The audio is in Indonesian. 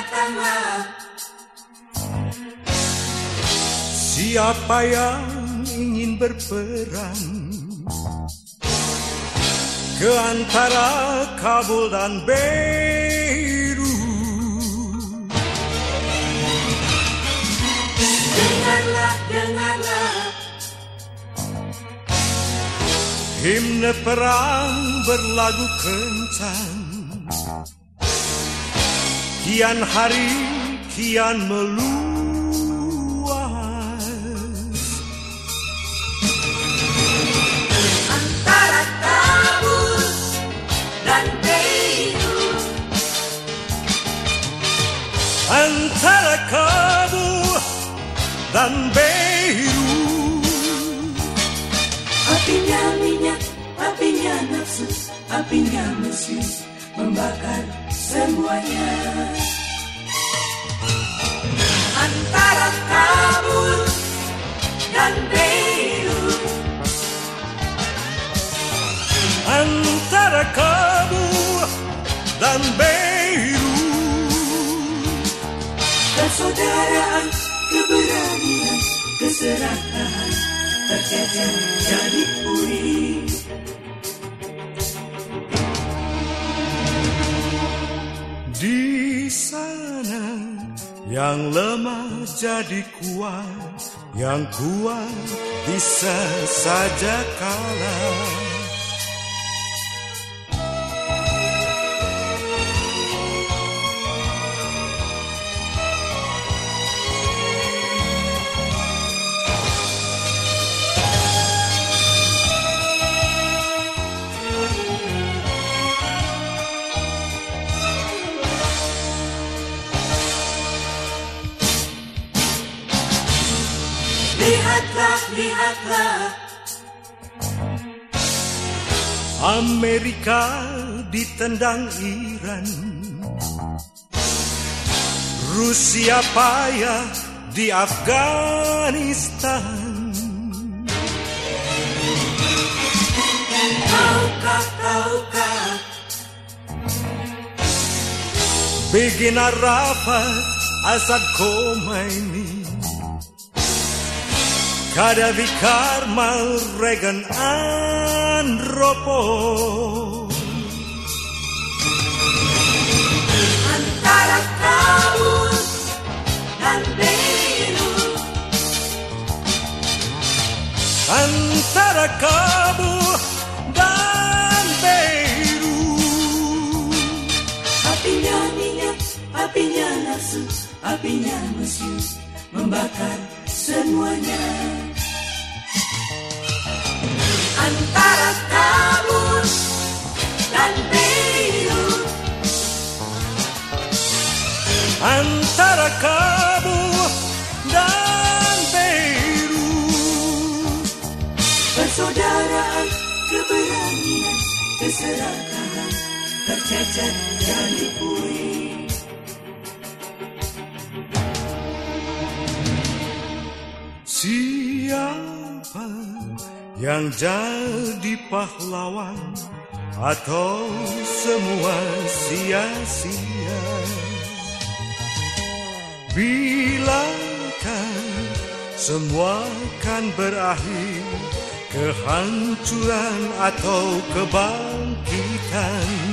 datanglah. Siapa yang ingin berperang ke antara Kabul dan Beirut? Dengarlah, dengarlah himne perang berlagu kencang. Kian hari kian meluas. antara Kabul dan Beirut. Antara Kabul dan Beirut. Apinya minyak, apinya nafsu, apinya musuh membakar semuanya. Antara Kabul dan Beirut. Antara Kabul dan Beirut. Persaudaraan, keberanian, keserakahan tercecer jadi puri. Di sana yang lemah jadi kuat, yang kuat bisa saja kalah. Lihatlah, lihatlah Amerika ditendang Iran, Rusia payah di Afghanistan. Tahukah, tahukah Begin Arafat, Asad Khomeini, Gaddafi, Karmal, Reagan, Andropov. antara Kabul dan Beirut. Antara Kabul dan Beirut. Apinya minyak, apinya nafsu, apinya musuh membakar semuanya. Antara Kabul dan Beirut. Antara Kabul dan Beirut. Persaudaraan, keberanian, keserakahan tercecer jadi puri. Siapa yang jadi pahlawan atau semua sia-sia? Bilakah semua kan berakhir kehancuran atau kebangkitan?